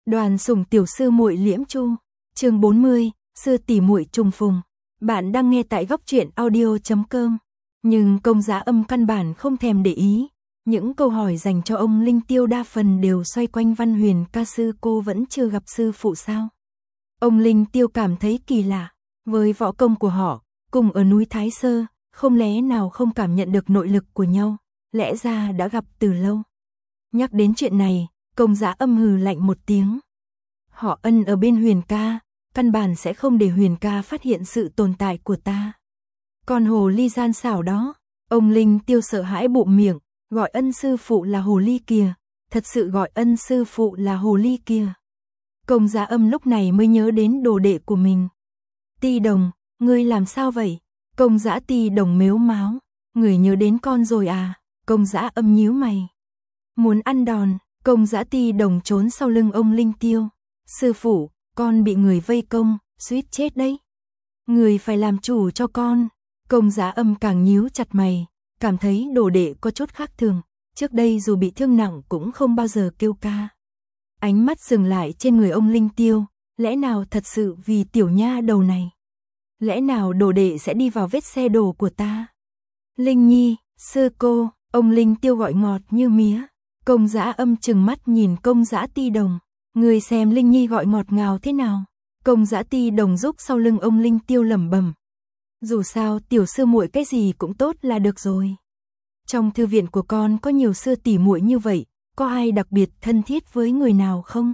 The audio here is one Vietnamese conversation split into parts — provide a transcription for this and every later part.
Đoàn sủng tiểu sư muội Liễm Chu, chương 40, sư tỷ muội trùng phùng. Bạn đang nghe tại góc truyện audio.com. Nhưng Công Giá Âm căn bản không thèm để ý, những câu hỏi dành cho ông Linh Tiêu đa phần đều xoay quanh Văn Huyền ca sư. Cô vẫn chưa gặp sư phụ sao? Ông Linh Tiêu cảm thấy kỳ lạ, với võ công của họ, cùng ở núi Thái Sơ, không lẽ nào không cảm nhận được nội lực của nhau, lẽ ra đã gặp từ lâu. Nhắc đến chuyện này, Công Giá Âm hừ lạnh một tiếng. Họ ân ở bên Huyền ca, căn bản sẽ không để Huyền ca phát hiện sự tồn tại của ta. Còn hồ ly gian xảo đó, ông Linh Tiêu sợ hãi bụm miệng, gọi ân sư phụ là hồ ly kìa, thật sự gọi ân sư phụ là hồ ly kìa. Công Giá Âm lúc này mới nhớ đến đồ đệ của mình. Ti Đồng, ngươi làm sao vậy? Công Giá Ti Đồng mếu máo, người nhớ đến con rồi à? Công Giá Âm nhíu mày. Muốn ăn đòn, Công Giá Ti Đồng trốn sau lưng ông Linh Tiêu. Sư phụ, con bị người vây công, suýt chết đấy. Người phải làm chủ cho con. Công Giá Âm càng nhíu chặt mày, cảm thấy đồ đệ có chút khác thường. Trước đây dù bị thương nặng cũng không bao giờ kêu ca. Ánh mắt dừng lại trên người ông Linh Tiêu, lẽ nào thật sự vì tiểu nha đầu này? Lẽ nào đồ đệ sẽ đi vào vết xe đổ của ta? Linh Nhi, sư cô, ông Linh Tiêu gọi ngọt như mía. Công Giá Âm trừng mắt nhìn Công Giá Ti Đồng. Người xem Linh Nhi gọi ngọt ngào thế nào? Công Giá Ti Đồng giúp sau lưng ông Linh Tiêu lẩm bẩm. Dù sao tiểu sư muội cái gì cũng tốt là được rồi. Trong thư viện của con có nhiều sư tỷ muội như vậy, có ai đặc biệt thân thiết với người nào không?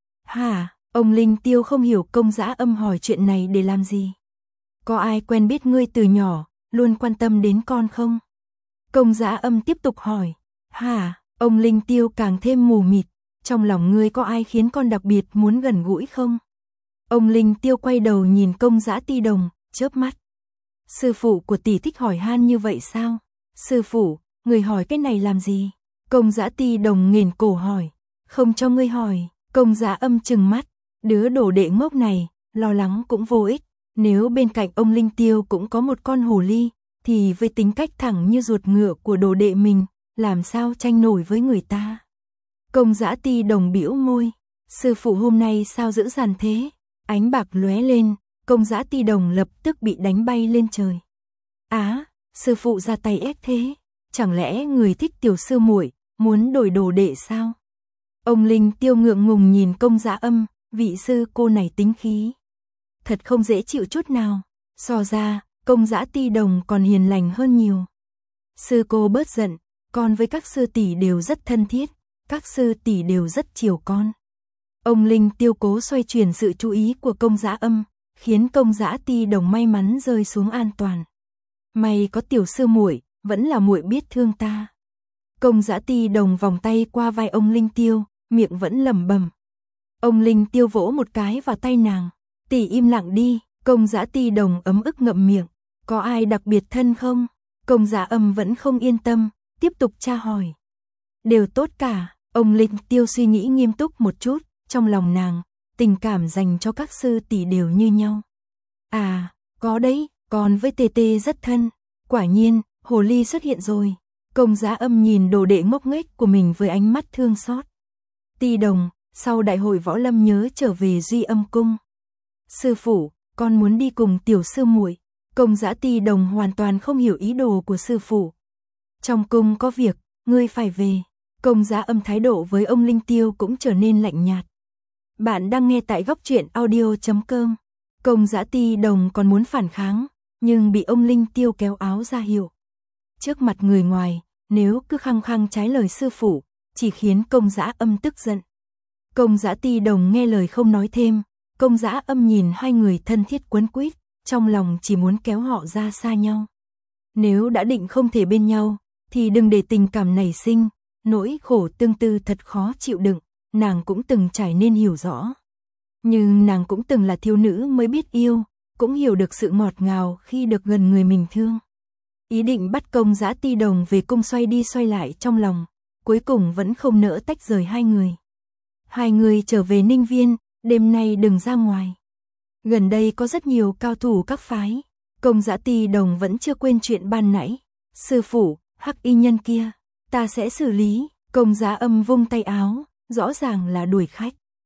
Hả? Ông Linh Tiêu không hiểu Công Giá Âm hỏi chuyện này để làm gì. Có ai quen biết ngươi từ nhỏ, luôn quan tâm đến con không? Công Giá Âm tiếp tục hỏi. Hả? Ông Linh Tiêu càng thêm mù mịt. Trong lòng ngươi có ai khiến con đặc biệt muốn gần gũi không? Ông Linh Tiêu quay đầu nhìn Công Giá Ti Đồng, chớp mắt. Sư phụ của tỷ thích hỏi han như vậy sao? Sư phụ, người hỏi cái này làm gì? Công Giá Ti Đồng nghển cổ hỏi. Không cho ngươi hỏi. Công Giá Âm trừng mắt. Đứa đồ đệ ngốc này, lo lắng cũng vô ích. Nếu bên cạnh ông Linh Tiêu cũng có một con hồ ly, thì với tính cách thẳng như ruột ngựa của đồ đệ mình, làm sao tranh nổi với người ta? Công Giá Ti Đồng bĩu môi. Sư phụ hôm nay sao dữ dằn thế? Ánh bạc lóe lên, Công Giá Ti Đồng lập tức bị đánh bay lên trời. Á, sư phụ ra tay ép thế? Chẳng lẽ người thích tiểu sư muội, muốn đổi đồ đệ sao? Ông Linh Tiêu ngượng ngùng nhìn Công Giá Âm, vị sư cô này tính khí. Thật không dễ chịu chút nào. So ra, Công Giá Ti Đồng còn hiền lành hơn nhiều. Sư cô bớt giận, con với các sư tỷ đều rất thân thiết. Các sư tỷ đều rất chiều con. Ông Linh Tiêu cố xoay chuyển sự chú ý của Công Giá Âm, khiến Công Giá Ti Đồng may mắn rơi xuống an toàn. May có tiểu sư muội, vẫn là muội biết thương ta. Công Giá Ti Đồng vòng tay qua vai ông Linh Tiêu, miệng vẫn lẩm bẩm. Ông Linh Tiêu vỗ một cái vào tay nàng. Tỷ im lặng đi. Công Giá Ti Đồng ấm ức ngậm miệng. Có ai đặc biệt thân không? Công Giá Âm vẫn không yên tâm, tiếp tục tra hỏi. Đều tốt cả. Ông Linh Tiêu suy nghĩ nghiêm túc một chút, trong lòng nàng, tình cảm dành cho các sư tỷ đều như nhau. À, có đấy, con với Tê Tê rất thân. Quả nhiên, hồ ly xuất hiện rồi. Công Giá Âm nhìn đồ đệ ngốc nghếch của mình với ánh mắt thương xót. Ti Đồng, sau đại hội võ lâm nhớ trở về Duy Âm Cung. Sư phụ, con muốn đi cùng tiểu sư muội. Công Giá Ti Đồng hoàn toàn không hiểu ý đồ của sư phụ. Trong cung có việc, ngươi phải về. Công Giá Âm thái độ với ông Linh Tiêu cũng trở nên lạnh nhạt. Bạn đang nghe tại góc truyện audio.com. Công Giá Ti Đồng còn muốn phản kháng, nhưng bị ông Linh Tiêu kéo áo ra hiệu. Trước mặt người ngoài, nếu cứ khăng khăng trái lời sư phụ, chỉ khiến Công Giá Âm tức giận. Công Giá Ti Đồng nghe lời không nói thêm. Công Giá Âm nhìn hai người thân thiết quấn quýt, trong lòng chỉ muốn kéo họ ra xa nhau. Nếu đã định không thể bên nhau, thì đừng để tình cảm nảy sinh. Nỗi khổ tương tư thật khó chịu đựng, nàng cũng từng trải nên hiểu rõ. Nhưng nàng cũng từng là thiếu nữ mới biết yêu, cũng hiểu được sự ngọt ngào khi được gần người mình thương. Ý định bắt Công Giá Ti Đồng về cung xoay đi xoay lại trong lòng, cuối cùng vẫn không nỡ tách rời hai người. Hai người trở về Ninh Viên, đêm nay đừng ra ngoài. Gần đây có rất nhiều cao thủ các phái. Công Giá Ti Đồng vẫn chưa quên chuyện ban nãy. Sư phụ, hắc y nhân kia, ta sẽ xử lý. Công Giá Âm vung tay áo, rõ ràng là đuổi khách.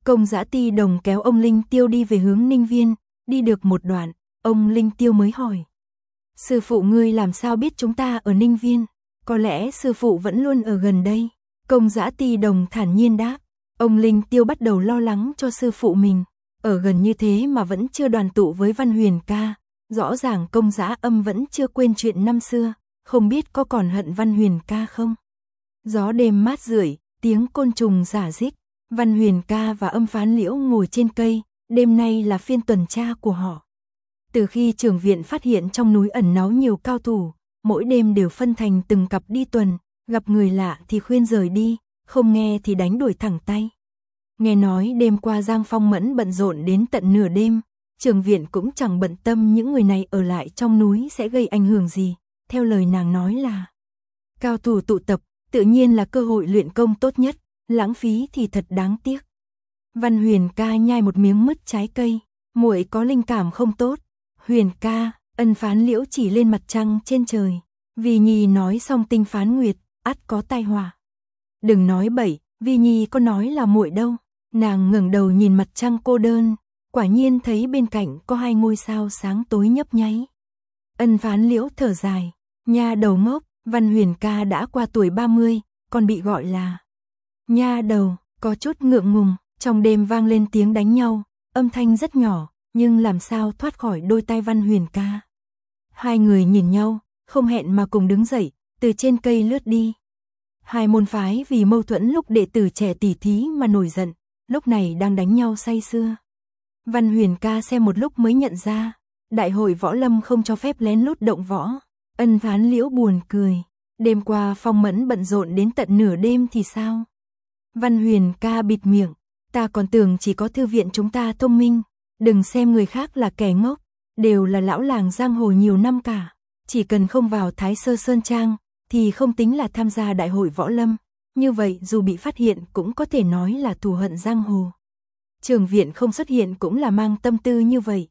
Công Dã Ti Đồng kéo ông Linh Tiêu đi về hướng Ninh Viên, đi được một đoạn, ông Linh Tiêu mới hỏi. Sư phụ ngươi làm sao biết chúng ta ở Ninh Viên? Có lẽ sư phụ vẫn luôn ở gần đây. Công Dã Ti Đồng thản nhiên đáp. Ông Linh Tiêu bắt đầu lo lắng cho sư phụ mình. Ở gần như thế mà vẫn chưa đoàn tụ với Văn Huyền ca. Rõ ràng Công Dã Âm vẫn chưa quên chuyện năm xưa. Không biết có còn hận Văn Huyền ca không? Gió đêm mát rượi, tiếng côn trùng rả rích. Văn Huyền ca và Âm Phán Liễu ngồi trên cây. Đêm nay là phiên tuần tra của họ. Từ khi trưởng viện phát hiện trong núi ẩn náu nhiều cao thủ, mỗi đêm đều phân thành từng cặp đi tuần, gặp người lạ thì khuyên rời đi, không nghe thì đánh đuổi thẳng tay. Nghe nói đêm qua Giang Phong Mẫn bận rộn đến tận nửa đêm, trưởng viện cũng chẳng bận tâm những người này ở lại trong núi sẽ gây ảnh hưởng gì, theo lời nàng nói là cao thủ tụ tập, tự nhiên là cơ hội luyện công tốt nhất, lãng phí thì thật đáng tiếc. Văn Huyền ca nhai một miếng mứt trái cây, muội có linh cảm không tốt. Huyền ca, Ân Phán Liễu chỉ lên mặt trăng trên trời. Vi Nhi nói xong tinh phán nguyệt, ắt có tai họa. Đừng nói bậy, Vi Nhi có nói là muội đâu. Nàng ngẩng đầu nhìn mặt trăng cô đơn, quả nhiên thấy bên cạnh có hai ngôi sao sáng tối nhấp nháy. Ân Phán Liễu thở dài, nha đầu ngốc, Văn Huyền ca đã qua tuổi 30, còn bị gọi là nha đầu, có chút ngượng ngùng. Trong đêm vang lên tiếng đánh nhau, âm thanh rất nhỏ, nhưng làm sao thoát khỏi đôi tai Văn Huyền ca. Hai người nhìn nhau, không hẹn mà cùng đứng dậy, từ trên cây lướt đi. Hai môn phái vì mâu thuẫn lúc đệ tử trẻ tỉ thí mà nổi giận, lúc này đang đánh nhau say sưa. Văn Huyền ca xem một lúc mới nhận ra, đại hội võ lâm không cho phép lén lút động võ. Ân Phán Liễu buồn cười, đêm qua Phong Mẫn bận rộn đến tận nửa đêm thì sao? Văn Huyền ca bịt miệng, ta còn tưởng chỉ có thư viện chúng ta thông minh, đừng xem người khác là kẻ ngốc, đều là lão làng giang hồ nhiều năm cả, chỉ cần không vào Thái Sơ Sơn Trang thì không tính là tham gia đại hội võ lâm, như vậy dù bị phát hiện cũng có thể nói là thù hận giang hồ. Trưởng viện không xuất hiện cũng là mang tâm tư như vậy.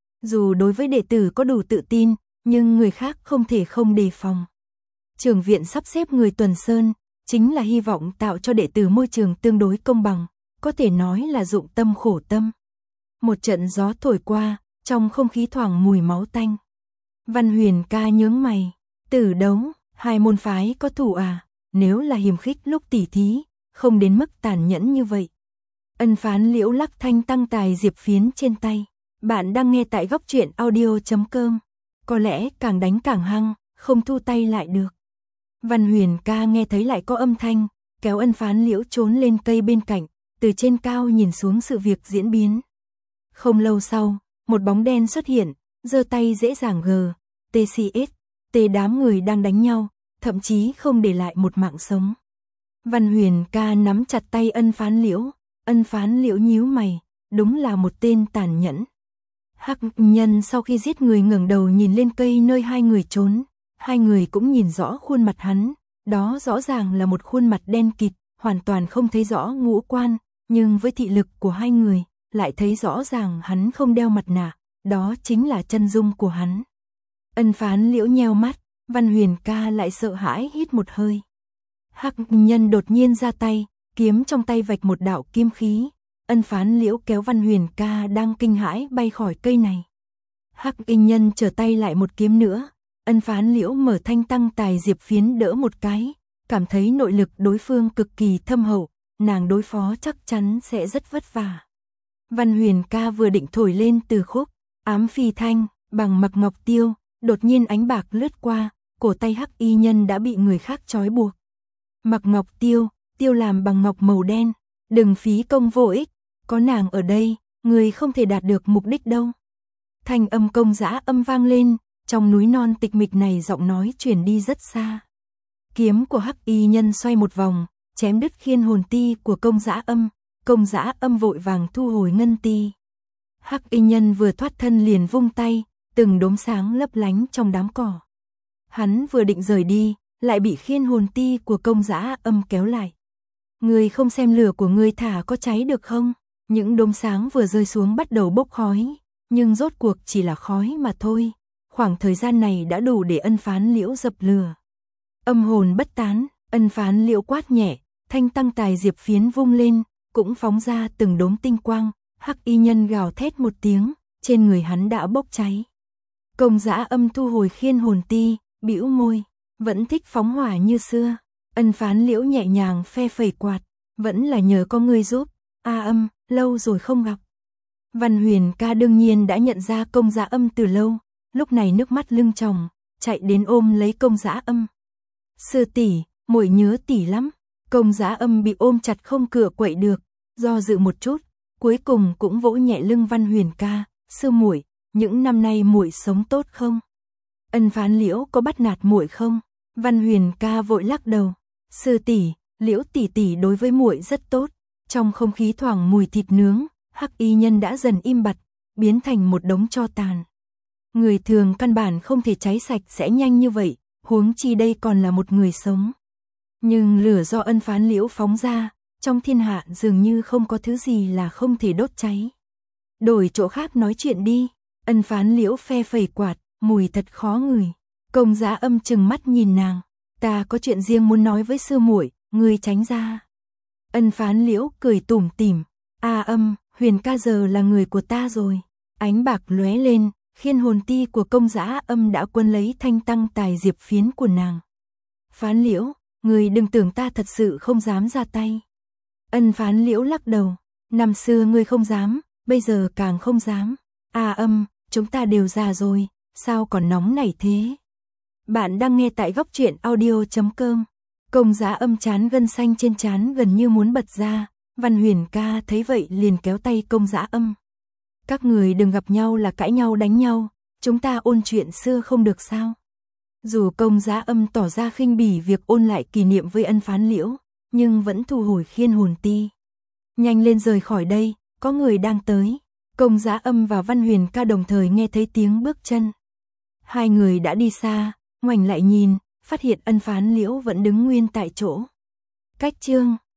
Dù đối với đệ tử có đủ tự tin, nhưng người khác không thể không đề phòng. Trưởng viện sắp xếp người tuần sơn, chính là hy vọng tạo cho đệ tử môi trường tương đối công bằng, có thể nói là dụng tâm khổ tâm. Một trận gió thổi qua, trong không khí thoảng mùi máu tanh. Văn Huyền ca nhướng mày, tử đấu, hai môn phái có thủ à, nếu là hiềm khích lúc tỉ thí, không đến mức tàn nhẫn như vậy. Ân Phán Liễu lắc thanh tăng tài diệp phiến trên tay. Bạn đang nghe tại góc truyện audio.com. Có lẽ càng đánh càng hăng, không thu tay lại được. Văn Huyền ca nghe thấy lại có âm thanh, kéo Ân Phán Liễu trốn lên cây bên cạnh, từ trên cao nhìn xuống sự việc diễn biến. Không lâu sau, một bóng đen xuất hiện, giơ tay dễ dàng TCS, đám người đang đánh nhau, thậm chí không để lại một mạng sống. Văn Huyền ca nắm chặt tay Ân Phán Liễu nhíu mày, đúng là một tên tàn nhẫn. Hắc nhân sau khi giết người ngẩng đầu nhìn lên cây nơi hai người trốn, hai người cũng nhìn rõ khuôn mặt hắn, đó rõ ràng là một khuôn mặt đen kịt, hoàn toàn không thấy rõ ngũ quan, nhưng với thị lực của hai người, lại thấy rõ ràng hắn không đeo mặt nạ, đó chính là chân dung của hắn. Ân Phán Liễu nheo mắt, Văn Huyền ca lại sợ hãi hít một hơi. Hắc nhân đột nhiên ra tay, kiếm trong tay vạch một đạo kim khí. Ân Phán Liễu kéo Văn Huyền ca đang kinh hãi bay khỏi cây này. Hắc nhân trở tay lại một kiếm nữa. Ân Phán Liễu mở thanh tăng tài diệp phiến đỡ một cái, cảm thấy nội lực đối phương cực kỳ thâm hậu, nàng đối phó chắc chắn sẽ rất vất vả. Văn Huyền ca vừa định thổi lên từ khúc Ám Phi Thanh bằng Mặc Ngọc Tiêu, đột nhiên ánh bạc lướt qua, cổ tay Hắc y nhân đã bị người khác trói buộc. Mặc Ngọc Tiêu, tiêu làm bằng ngọc màu đen, đừng phí công vô ích, có nàng ở đây, người không thể đạt được mục đích đâu. Thanh âm Công Dã Âm vang lên, trong núi non tịch mịch này giọng nói truyền đi rất xa. Kiếm của Hắc y nhân xoay một vòng, chém đứt khiên hồn ti của Công Dã Âm, Công Dã Âm vội vàng thu hồi ngân ti. Hắc y nhân vừa thoát thân liền vung tay, từng đốm sáng lấp lánh trong đám cỏ. Hắn vừa định rời đi, lại bị khiên hồn ti của Công Dã Âm kéo lại. Ngươi không xem lửa của ngươi thả có cháy được không? Những đốm sáng vừa rơi xuống bắt đầu bốc khói, nhưng rốt cuộc chỉ là khói mà thôi. Khoảng thời gian này đã đủ để Ân Phán Liễu dập lửa. Âm hồn bất tán, Ân Phán Liễu quát nhẹ, thanh tăng tài diệp phiến vung lên, cũng phóng ra từng đốm tinh quang, hắc y nhân gào thét một tiếng, trên người hắn đã bốc cháy. Công Dã Âm thu hồi khiên hồn ti, bĩu môi, vẫn thích phóng hỏa như xưa. Ân Phán Liễu nhẹ nhàng phe phẩy quạt, vẫn là nhờ có ngươi giúp, A Âm, lâu rồi không gặp. Văn Huyền ca đương nhiên đã nhận ra Công Dã Âm từ lâu, lúc này nước mắt lưng tròng, chạy đến ôm lấy Công Dã Âm. Sư tỷ, muội nhớ tỷ lắm. Công Dã Âm bị ôm chặt không cựa quậy được, do dự một chút, cuối cùng cũng vỗ nhẹ lưng Văn Huyền ca, sư muội, những năm nay muội sống tốt không? Ân Phán Liễu có bắt nạt muội không? Văn Huyền ca vội lắc đầu, sư tỷ, Liễu tỷ tỷ đối với muội rất tốt. Trong không khí thoảng mùi thịt nướng, hắc y nhân đã dần im bặt, biến thành một đống tro tàn. Người thường căn bản không thể cháy sạch sẽ nhanh như vậy, huống chi đây còn là một người sống. Nhưng lửa do Ân Phán Liễu phóng ra, trong thiên hạ dường như không có thứ gì là không thể đốt cháy. Đổi chỗ khác nói chuyện đi. Ân Phán Liễu phe phẩy quạt, mùi thật khó ngửi. Công Dã Âm trừng mắt nhìn nàng, ta có chuyện riêng muốn nói với sư muội, ngươi tránh ra. Ân Phán Liễu cười tủm tỉm, A Âm, Huyền ca giờ là người của ta rồi. Ánh bạc lóe lên, khiên hồn ti của Công Dã Âm đã quân lấy thanh tăng tài diệp phiến của nàng. Phán Liễu, ngươi đừng tưởng ta thật sự không dám ra tay. Ân Phán Liễu lắc đầu, năm xưa ngươi không dám, bây giờ càng không dám. A Âm, chúng ta đều già rồi, sao còn nóng nảy thế? Bạn đang nghe tại góc truyện audio.com. Công Dã Âm chán gân xanh trên trán gần như muốn bật ra, Văn Huyền ca thấy vậy liền kéo tay Công Dã Âm. Các người đừng gặp nhau là cãi nhau đánh nhau, chúng ta ôn chuyện xưa không được sao? Dù Công Dã Âm tỏ ra khinh bỉ việc ôn lại kỷ niệm với Ân Phán Liễu, nhưng vẫn thu hồi khiên hồn ti. Nhanh lên rời khỏi đây, có người đang tới. Công Dã Âm và Văn Huyền ca đồng thời nghe thấy tiếng bước chân. Hai người đã đi xa, ngoảnh lại nhìn, phát hiện Ân Phán Liễu vẫn đứng nguyên tại chỗ. Cách chương